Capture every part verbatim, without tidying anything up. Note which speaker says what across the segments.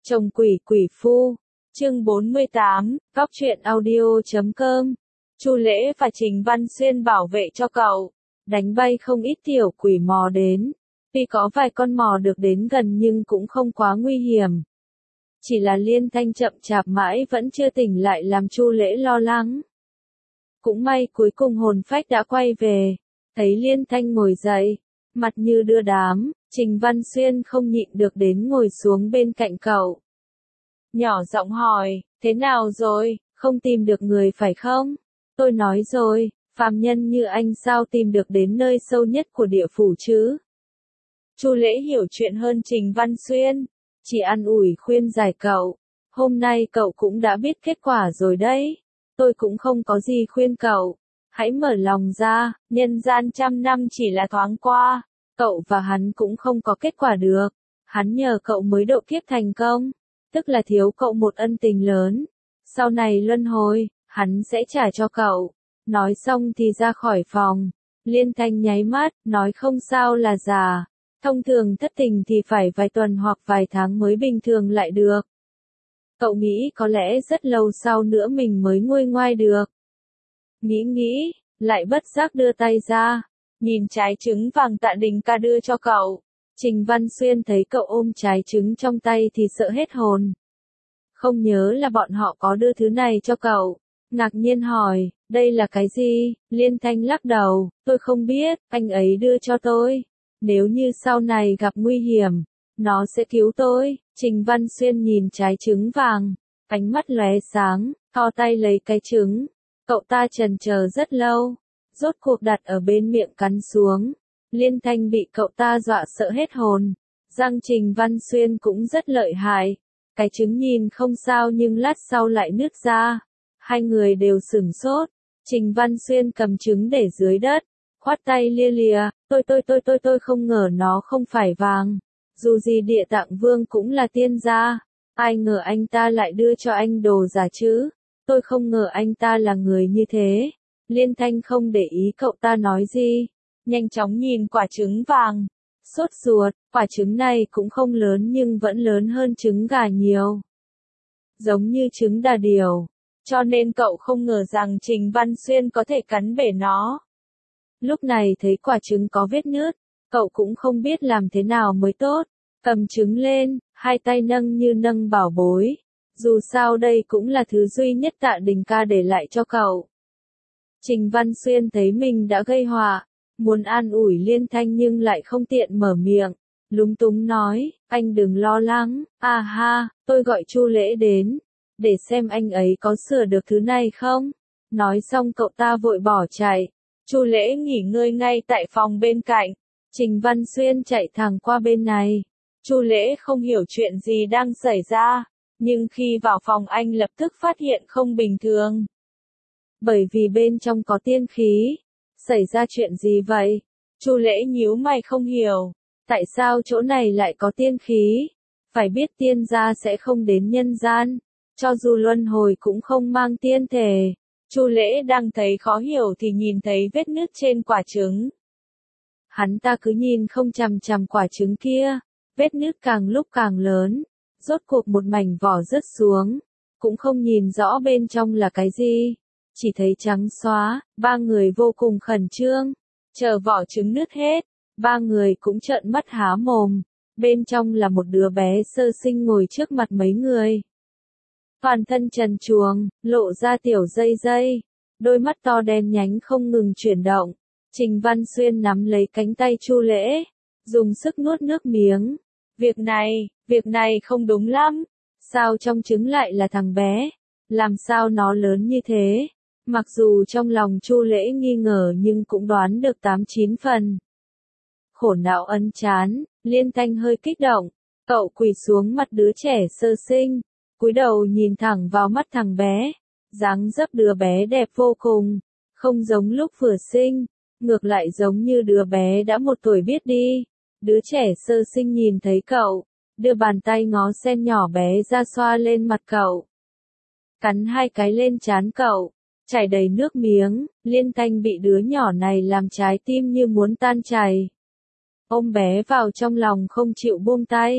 Speaker 1: Chồng quỷ quỷ phu, chương bốn mươi tám, góc truyện audio chấm com. Chu Lễ và Trình Văn Xuyên bảo vệ cho cậu, đánh bay không ít tiểu quỷ mò đến. Tuy có vài con mò được đến gần nhưng cũng không quá nguy hiểm. Chỉ là Liên Thanh chậm chạp mãi vẫn chưa tỉnh lại làm Chu Lễ lo lắng. Cũng may cuối cùng hồn phách đã quay về, thấy Liên Thanh ngồi dậy, mặt như đưa đám, Trình Văn Xuyên không nhịn được đến ngồi xuống bên cạnh cậu. Nhỏ giọng hỏi, thế nào rồi, không tìm được người phải không? Tôi nói rồi, phàm nhân như anh sao tìm được đến nơi sâu nhất của địa phủ chứ? Chu Lễ hiểu chuyện hơn Trình Văn Xuyên, chỉ an ủi khuyên giải cậu. Hôm nay cậu cũng đã biết kết quả rồi đấy. Tôi cũng không có gì khuyên cậu. Hãy mở lòng ra, nhân gian trăm năm chỉ là thoáng qua. Cậu và hắn cũng không có kết quả được. Hắn nhờ cậu mới độ kiếp thành công, tức là thiếu cậu một ân tình lớn. Sau này luân hồi, hắn sẽ trả cho cậu. Nói xong thì ra khỏi phòng. Liên Thanh nháy mắt, nói không sao là già. Thông thường thất tình thì phải vài tuần hoặc vài tháng mới bình thường lại được. Cậu nghĩ có lẽ rất lâu sau nữa mình mới nguôi ngoai được. Nghĩ nghĩ, lại bất giác đưa tay ra, nhìn trái trứng vàng Tạ Đình ca đưa cho cậu. Trình Văn Xuyên thấy cậu ôm trái trứng trong tay thì sợ hết hồn. Không nhớ là bọn họ có đưa thứ này cho cậu. Ngạc nhiên hỏi, đây là cái gì? Liên Thanh lắc đầu, tôi không biết, anh ấy đưa cho tôi. Nếu như sau này gặp nguy hiểm, nó sẽ cứu tôi. Trình Văn Xuyên nhìn trái trứng vàng, ánh mắt lóe sáng, thò tay lấy cái trứng. Cậu ta chần chờ rất lâu, rốt cuộc đặt ở bên miệng cắn xuống. Liên Thanh bị cậu ta dọa sợ hết hồn. Răng Trình Văn Xuyên cũng rất lợi hại. Cái trứng nhìn không sao nhưng lát sau lại nứt ra. Hai người đều sửng sốt. Trình Văn Xuyên cầm trứng để dưới đất, khoát tay lia lìa, tôi tôi tôi tôi tôi không ngờ nó không phải vàng. Dù gì Địa Tạng Vương cũng là tiên gia, ai ngờ anh ta lại đưa cho anh đồ giả chứ. Tôi không ngờ anh ta là người như thế. Liên Thanh không để ý cậu ta nói gì, nhanh chóng nhìn quả trứng vàng, sốt ruột. Quả trứng này cũng không lớn nhưng vẫn lớn hơn trứng gà nhiều, giống như trứng đà điểu, cho nên cậu không ngờ rằng Trình Văn Xuyên có thể cắn bể nó. Lúc này thấy quả trứng có vết nứt, cậu cũng không biết làm thế nào mới tốt. Cầm trứng lên, hai tay nâng như nâng bảo bối. Dù sao đây cũng là thứ duy nhất Tạ Đình ca để lại cho cậu. Trình Văn Xuyên thấy mình đã gây họa, muốn an ủi Liên Thanh nhưng lại không tiện mở miệng. Lúng túng nói, anh đừng lo lắng, à ha, tôi gọi Chu Lễ đến, để xem anh ấy có sửa được thứ này không. Nói xong cậu ta vội bỏ chạy. Chu Lễ nghỉ ngơi ngay tại phòng bên cạnh. Trình Văn Xuyên chạy thẳng qua bên này. Chu Lễ không hiểu chuyện gì đang xảy ra, nhưng khi vào phòng anh lập tức phát hiện không bình thường. Bởi vì bên trong có tiên khí. Xảy ra chuyện gì vậy? Chu Lễ nhíu mày không hiểu. Tại sao chỗ này lại có tiên khí? Phải biết tiên gia sẽ không đến nhân gian. Cho dù luân hồi cũng không mang tiên thể. Chu Lễ đang thấy khó hiểu thì nhìn thấy vết nứt trên quả trứng. Hắn ta cứ nhìn không chằm chằm quả trứng kia. Vết nứt càng lúc càng lớn. Rốt cuộc một mảnh vỏ rớt xuống. Cũng không nhìn rõ bên trong là cái gì. Chỉ thấy trắng xóa. Ba người vô cùng khẩn trương. Chờ vỏ trứng nứt hết. Ba người cũng trợn mắt há mồm. Bên trong là một đứa bé sơ sinh ngồi trước mặt mấy người. Toàn thân trần truồng, lộ ra tiểu dây dây. Đôi mắt to đen nhánh không ngừng chuyển động. Trình Văn Xuyên nắm lấy cánh tay Chu Lễ, dùng sức nuốt nước miếng. Việc này, việc này không đúng lắm. Sao trong trứng lại là thằng bé? Làm sao nó lớn như thế? Mặc dù trong lòng Chu Lễ nghi ngờ nhưng cũng đoán được tám chín phần. Khổ não ấn chán, Liên Thanh hơi kích động. Cậu quỳ xuống mặt đứa trẻ sơ sinh, cúi đầu nhìn thẳng vào mắt thằng bé. Dáng dấp đứa bé đẹp vô cùng, không giống lúc vừa sinh, ngược lại giống như đứa bé đã một tuổi biết đi. Đứa trẻ sơ sinh nhìn thấy cậu, đưa bàn tay ngó sen nhỏ bé ra xoa lên mặt cậu. Cắn hai cái lên trán cậu, chảy đầy nước miếng. Liên Thanh bị đứa nhỏ này làm trái tim như muốn tan chảy. Ôm bé vào trong lòng không chịu buông tay.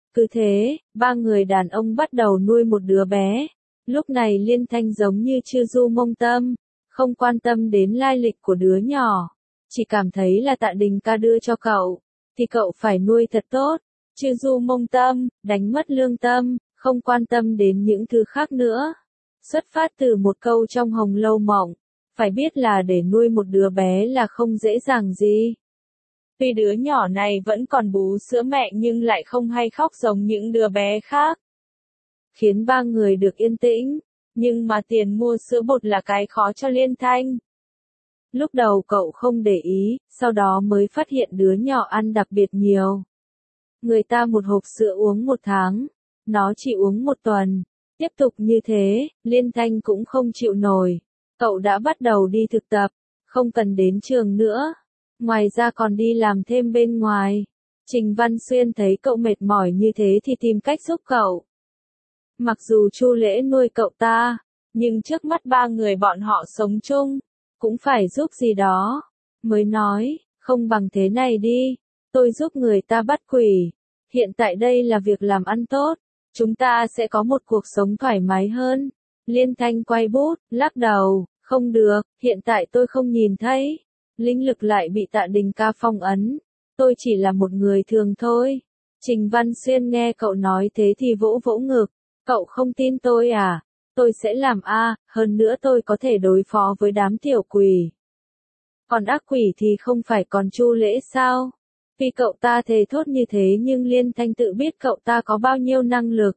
Speaker 1: Cứ thế, ba người đàn ông bắt đầu nuôi một đứa bé. Lúc này Liên Thanh giống như chưa du mông tâm, không quan tâm đến lai lịch của đứa nhỏ. Chỉ cảm thấy là Tạ Đình ca đưa cho cậu, thì cậu phải nuôi thật tốt. Chưa du mông tâm, đánh mất lương tâm, không quan tâm đến những thứ khác nữa. Xuất phát từ một câu trong Hồng Lâu Mộng, phải biết là để nuôi một đứa bé là không dễ dàng gì. Tuy đứa nhỏ này vẫn còn bú sữa mẹ nhưng lại không hay khóc giống những đứa bé khác. Khiến ba người được yên tĩnh, nhưng mà tiền mua sữa bột là cái khó cho Liên Thanh. Lúc đầu cậu không để ý, sau đó mới phát hiện đứa nhỏ ăn đặc biệt nhiều. Người ta một hộp sữa uống một tháng, nó chỉ uống một tuần. Tiếp tục như thế, Liên Thanh cũng không chịu nổi. Cậu đã bắt đầu đi thực tập, không cần đến trường nữa. Ngoài ra còn đi làm thêm bên ngoài. Trình Văn Xuyên thấy cậu mệt mỏi như thế thì tìm cách giúp cậu. Mặc dù Chu Lễ nuôi cậu ta, nhưng trước mắt ba người bọn họ sống chung, cũng phải giúp gì đó. Mới nói, không bằng thế này đi, tôi giúp người ta bắt quỷ. Hiện tại đây là việc làm ăn tốt, chúng ta sẽ có một cuộc sống thoải mái hơn. Liên Thanh quay bút, lắc đầu, không được, hiện tại tôi không nhìn thấy. Linh lực lại bị Tạ Đình ca phong ấn. Tôi chỉ là một người thường thôi. Trình Văn Xuyên nghe cậu nói thế thì vỗ vỗ ngực. Cậu không tin tôi à? Tôi sẽ làm a, hơn nữa tôi có thể đối phó với đám tiểu quỷ. Còn ác quỷ thì không phải còn Chu Lễ sao? Vì cậu ta thề thốt như thế nhưng Liên Thanh tự biết cậu ta có bao nhiêu năng lực.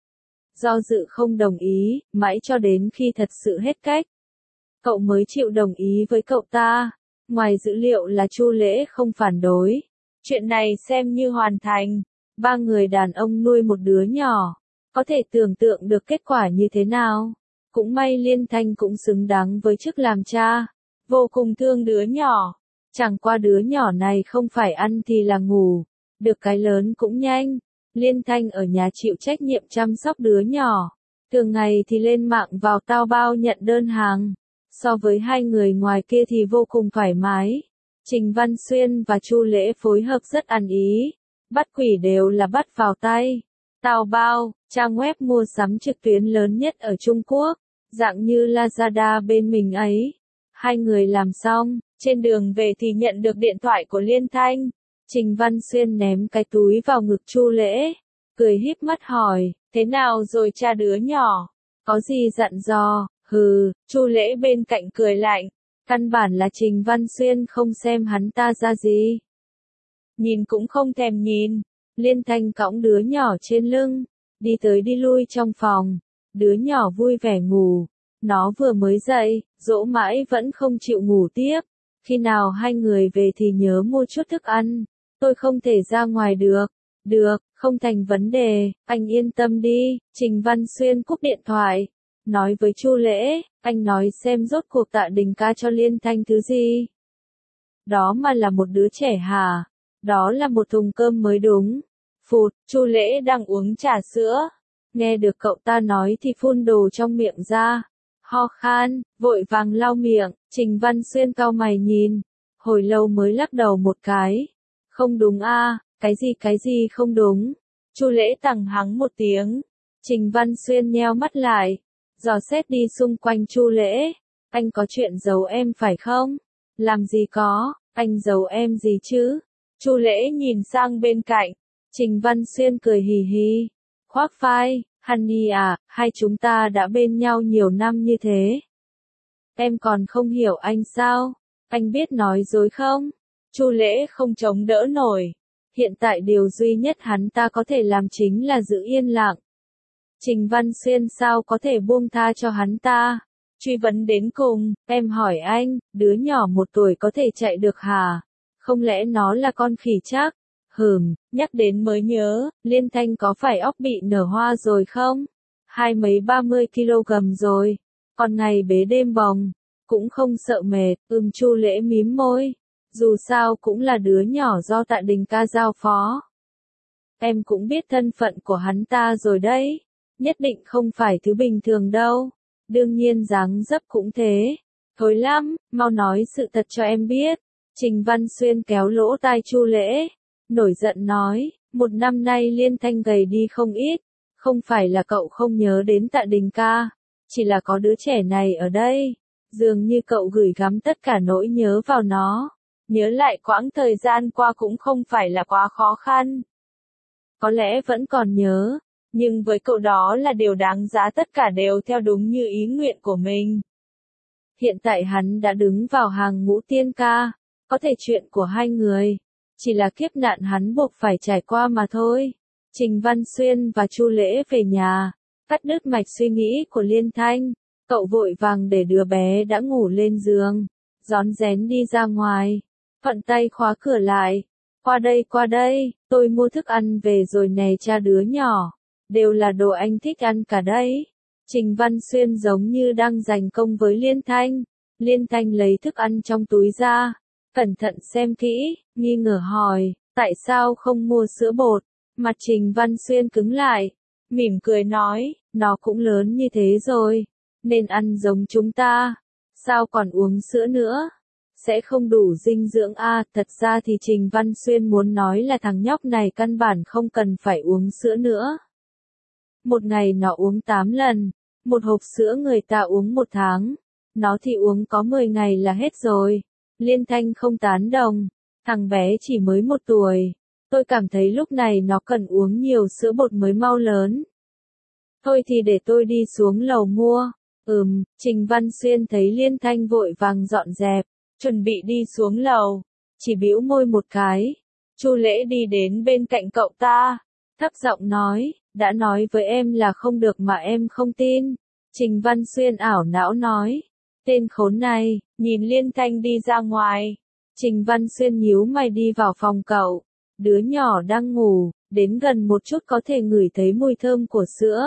Speaker 1: Do dự không đồng ý, mãi cho đến khi thật sự hết cách. Cậu mới chịu đồng ý với cậu ta. Ngoài dữ liệu là Chu Lễ không phản đối. Chuyện này xem như hoàn thành. Ba người đàn ông nuôi một đứa nhỏ. Có thể tưởng tượng được kết quả như thế nào. Cũng may Liên Thanh cũng xứng đáng với chức làm cha. Vô cùng thương đứa nhỏ. Chẳng qua đứa nhỏ này không phải ăn thì là ngủ. Được cái lớn cũng nhanh. Liên Thanh ở nhà chịu trách nhiệm chăm sóc đứa nhỏ. Thường ngày thì lên mạng vào Taobao nhận đơn hàng. So với hai người ngoài kia thì vô cùng thoải mái. Trình Văn Xuyên và Chu Lễ phối hợp rất ăn ý. Bắt quỷ đều là bắt vào tay. Taobao, trang web mua sắm trực tuyến lớn nhất ở Trung Quốc, dạng như Lazada bên mình ấy. Hai người làm xong, trên đường về thì nhận được điện thoại của Liên Thanh. Trình Văn Xuyên ném cái túi vào ngực Chu Lễ, cười híp mắt hỏi, thế nào rồi cha đứa nhỏ? Có gì dặn dò? Hừ, Chu Lễ bên cạnh cười lạnh. Căn bản là Trình Văn Xuyên không xem hắn ta ra gì. Nhìn cũng không thèm nhìn. Liên Thanh cõng đứa nhỏ trên lưng, đi tới đi lui trong phòng. Đứa nhỏ vui vẻ ngủ. Nó vừa mới dậy, dỗ mãi vẫn không chịu ngủ tiếp. Khi nào hai người về thì nhớ mua chút thức ăn. Tôi không thể ra ngoài được. Được, không thành vấn đề, anh yên tâm đi. Trình Văn Xuyên cúp điện thoại. Nói với Chu Lễ, anh nói xem rốt cuộc Tạ Đình ca cho Liên Thanh thứ gì. Đó mà là một đứa trẻ hả? Đó là một thùng cơm mới đúng. Phụt, Chu Lễ đang uống trà sữa. Nghe được cậu ta nói thì phun đồ trong miệng ra. Ho khan, vội vàng lau miệng, Trình Văn Xuyên cau mày nhìn. Hồi lâu mới lắc đầu một cái. Không đúng a, cái gì cái gì không đúng. Chu Lễ tằng hắng một tiếng. Trình Văn Xuyên nheo mắt lại. Dò xét đi xung quanh Chu Lễ. Anh có chuyện giấu em phải không? Làm gì có, anh giấu em gì chứ? Chu Lễ nhìn sang bên cạnh. Trình Văn Xuyên cười hì hì. Khoác vai, Honey à, hai chúng ta đã bên nhau nhiều năm như thế. Em còn không hiểu anh sao? Anh biết nói dối không? Chu Lễ không chống đỡ nổi. Hiện tại điều duy nhất hắn ta có thể làm chính là giữ yên lặng. Trình Văn Xuyên sao có thể buông tha cho hắn ta? Truy vấn đến cùng, em hỏi anh, đứa nhỏ một tuổi có thể chạy được hả? Không lẽ nó là con khỉ chắc? Hừm, nhắc đến mới nhớ, Liên Thanh có phải óc bị nở hoa rồi không? Hai mấy ba mươi kg rồi. Còn ngày bế đêm bồng, cũng không sợ mệt, ừm Chu Lễ mím môi. Dù sao cũng là đứa nhỏ do Tạ Đình ca giao phó. Em cũng biết thân phận của hắn ta rồi đấy. Nhất định không phải thứ bình thường đâu. Đương nhiên dáng dấp cũng thế. Thối lắm, mau nói sự thật cho em biết. Trình Văn Xuyên kéo lỗ tai Chu Lễ. Nổi giận nói, Một năm nay Liên Thanh gầy đi không ít, không phải là cậu không nhớ đến Tạ Đình ca, chỉ là có đứa trẻ này ở đây, dường như cậu gửi gắm tất cả nỗi nhớ vào nó, nhớ lại quãng thời gian qua cũng không phải là quá khó khăn. Có lẽ vẫn còn nhớ, nhưng với cậu đó là điều đáng giá, tất cả đều theo đúng như ý nguyện của mình. Hiện tại hắn đã đứng vào hàng ngũ tiên ca, có thể chuyện của hai người, chỉ là kiếp nạn hắn buộc phải trải qua mà thôi. Trình Văn Xuyên và Chu Lễ về nhà, cắt đứt mạch suy nghĩ của Liên Thanh, cậu vội vàng để đứa bé đã ngủ lên giường, rón rén đi ra ngoài, thuận tay khóa cửa lại. Qua đây qua đây, tôi mua thức ăn về rồi nè cha đứa nhỏ, đều là đồ anh thích ăn cả đấy. Trình Văn Xuyên giống như đang giành công với Liên Thanh. Liên Thanh lấy thức ăn trong túi ra, cẩn thận xem kỹ, nghi ngờ hỏi, tại sao không mua sữa bột? Mặt Trình Văn Xuyên cứng lại, mỉm cười nói, nó cũng lớn như thế rồi, nên ăn giống chúng ta, sao còn uống sữa nữa? Sẽ không đủ dinh dưỡng à, thật ra thì Trình Văn Xuyên muốn nói là thằng nhóc này căn bản không cần phải uống sữa nữa. Một ngày nó uống tám lần, một hộp sữa người ta uống một tháng, nó thì uống có mười ngày là hết rồi. Liên Thanh không tán đồng, thằng bé chỉ mới một tuổi, tôi cảm thấy lúc này nó cần uống nhiều sữa bột mới mau lớn. Thôi thì để tôi đi xuống lầu mua. Ừm, Trình Văn Xuyên thấy Liên Thanh vội vàng dọn dẹp, chuẩn bị đi xuống lầu, chỉ bĩu môi một cái. Chu Lễ đi đến bên cạnh cậu ta, thấp giọng nói, đã nói với em là không được mà em không tin. Trình Văn Xuyên ảo não nói, tên khốn này, nhìn Liên Thanh đi ra ngoài. Trình Văn Xuyên nhíu mày đi vào phòng cậu, đứa nhỏ đang ngủ, đến gần một chút có thể ngửi thấy mùi thơm của sữa.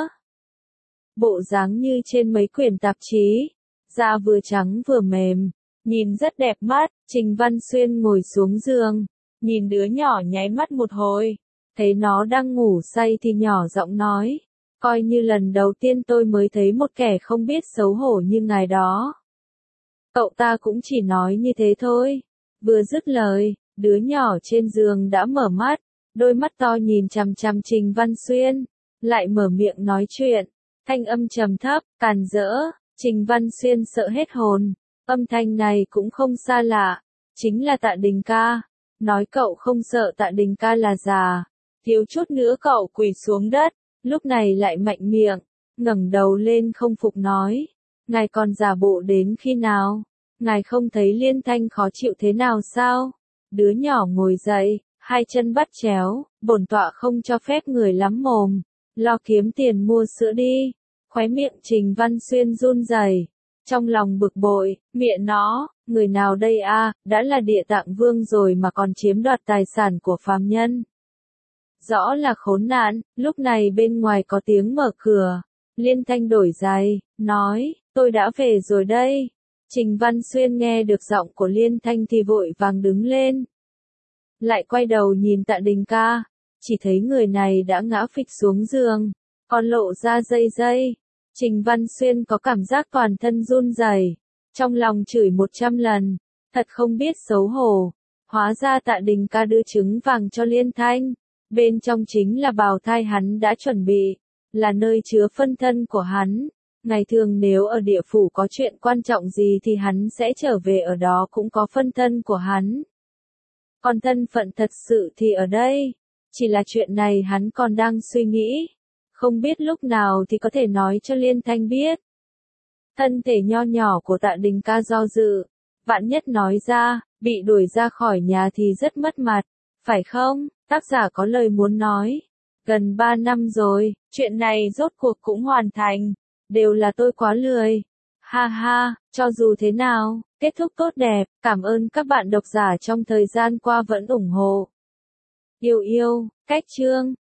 Speaker 1: Bộ dáng như trên mấy quyển tạp chí, da vừa trắng vừa mềm, nhìn rất đẹp mắt. Trình Văn Xuyên ngồi xuống giường, nhìn đứa nhỏ nháy mắt một hồi, thấy nó đang ngủ say thì nhỏ giọng nói, coi như lần đầu tiên tôi mới thấy một kẻ không biết xấu hổ như ngài đó. Cậu ta cũng chỉ nói như thế thôi. Vừa dứt lời, đứa nhỏ trên giường đã mở mắt, đôi mắt to nhìn chằm chằm Trình Văn Xuyên, lại mở miệng nói chuyện, thanh âm trầm thấp, càn rỡ. Trình Văn Xuyên sợ hết hồn, âm thanh này cũng không xa lạ, chính là Tạ Đình ca. Nói cậu không sợ Tạ Đình ca là già, thiếu chút nữa cậu quỳ xuống đất, lúc này lại mạnh miệng, ngẩng đầu lên không phục nói, ngài còn giả bộ đến khi nào? Ngài không thấy Liên Thanh khó chịu thế nào sao? Đứa nhỏ ngồi dậy, hai chân bắt chéo, bổn tọa không cho phép người lắm mồm, lo kiếm tiền mua sữa đi. Khóe miệng Trình Văn Xuyên run rẩy, trong lòng bực bội, miệng nó, người nào đây a, đã là địa tạng vương rồi mà còn chiếm đoạt tài sản của phàm nhân. Rõ là khốn nạn. Lúc này bên ngoài có tiếng mở cửa, Liên Thanh đổi giày, nói, tôi đã về rồi đây. Trình Văn Xuyên nghe được giọng của Liên Thanh thì vội vàng đứng lên. Lại quay đầu nhìn Tạ Đình ca, chỉ thấy người này đã ngã phịch xuống giường, còn lộ ra dây dây. Trình Văn Xuyên có cảm giác toàn thân run rẩy, trong lòng chửi một trăm lần, thật không biết xấu hổ. Hóa ra Tạ Đình ca đưa trứng vàng cho Liên Thanh, bên trong chính là bào thai hắn đã chuẩn bị, là nơi chứa phân thân của hắn. Ngày thường nếu ở địa phủ có chuyện quan trọng gì thì hắn sẽ trở về, ở đó cũng có phân thân của hắn. Còn thân phận thật sự thì ở đây, chỉ là chuyện này hắn còn đang suy nghĩ, không biết lúc nào thì có thể nói cho Liên Thanh biết. Thân thể nho nhỏ của Tạ Đình ca do dự, vạn nhất nói ra, bị đuổi ra khỏi nhà thì rất mất mặt, phải không? Tác giả có lời muốn nói, gần ba năm rồi, chuyện này rốt cuộc cũng hoàn thành. Đều là tôi quá lười. Ha ha, cho dù thế nào, kết thúc tốt đẹp, cảm ơn các bạn độc giả trong thời gian qua vẫn ủng hộ. Yêu yêu, cách chương.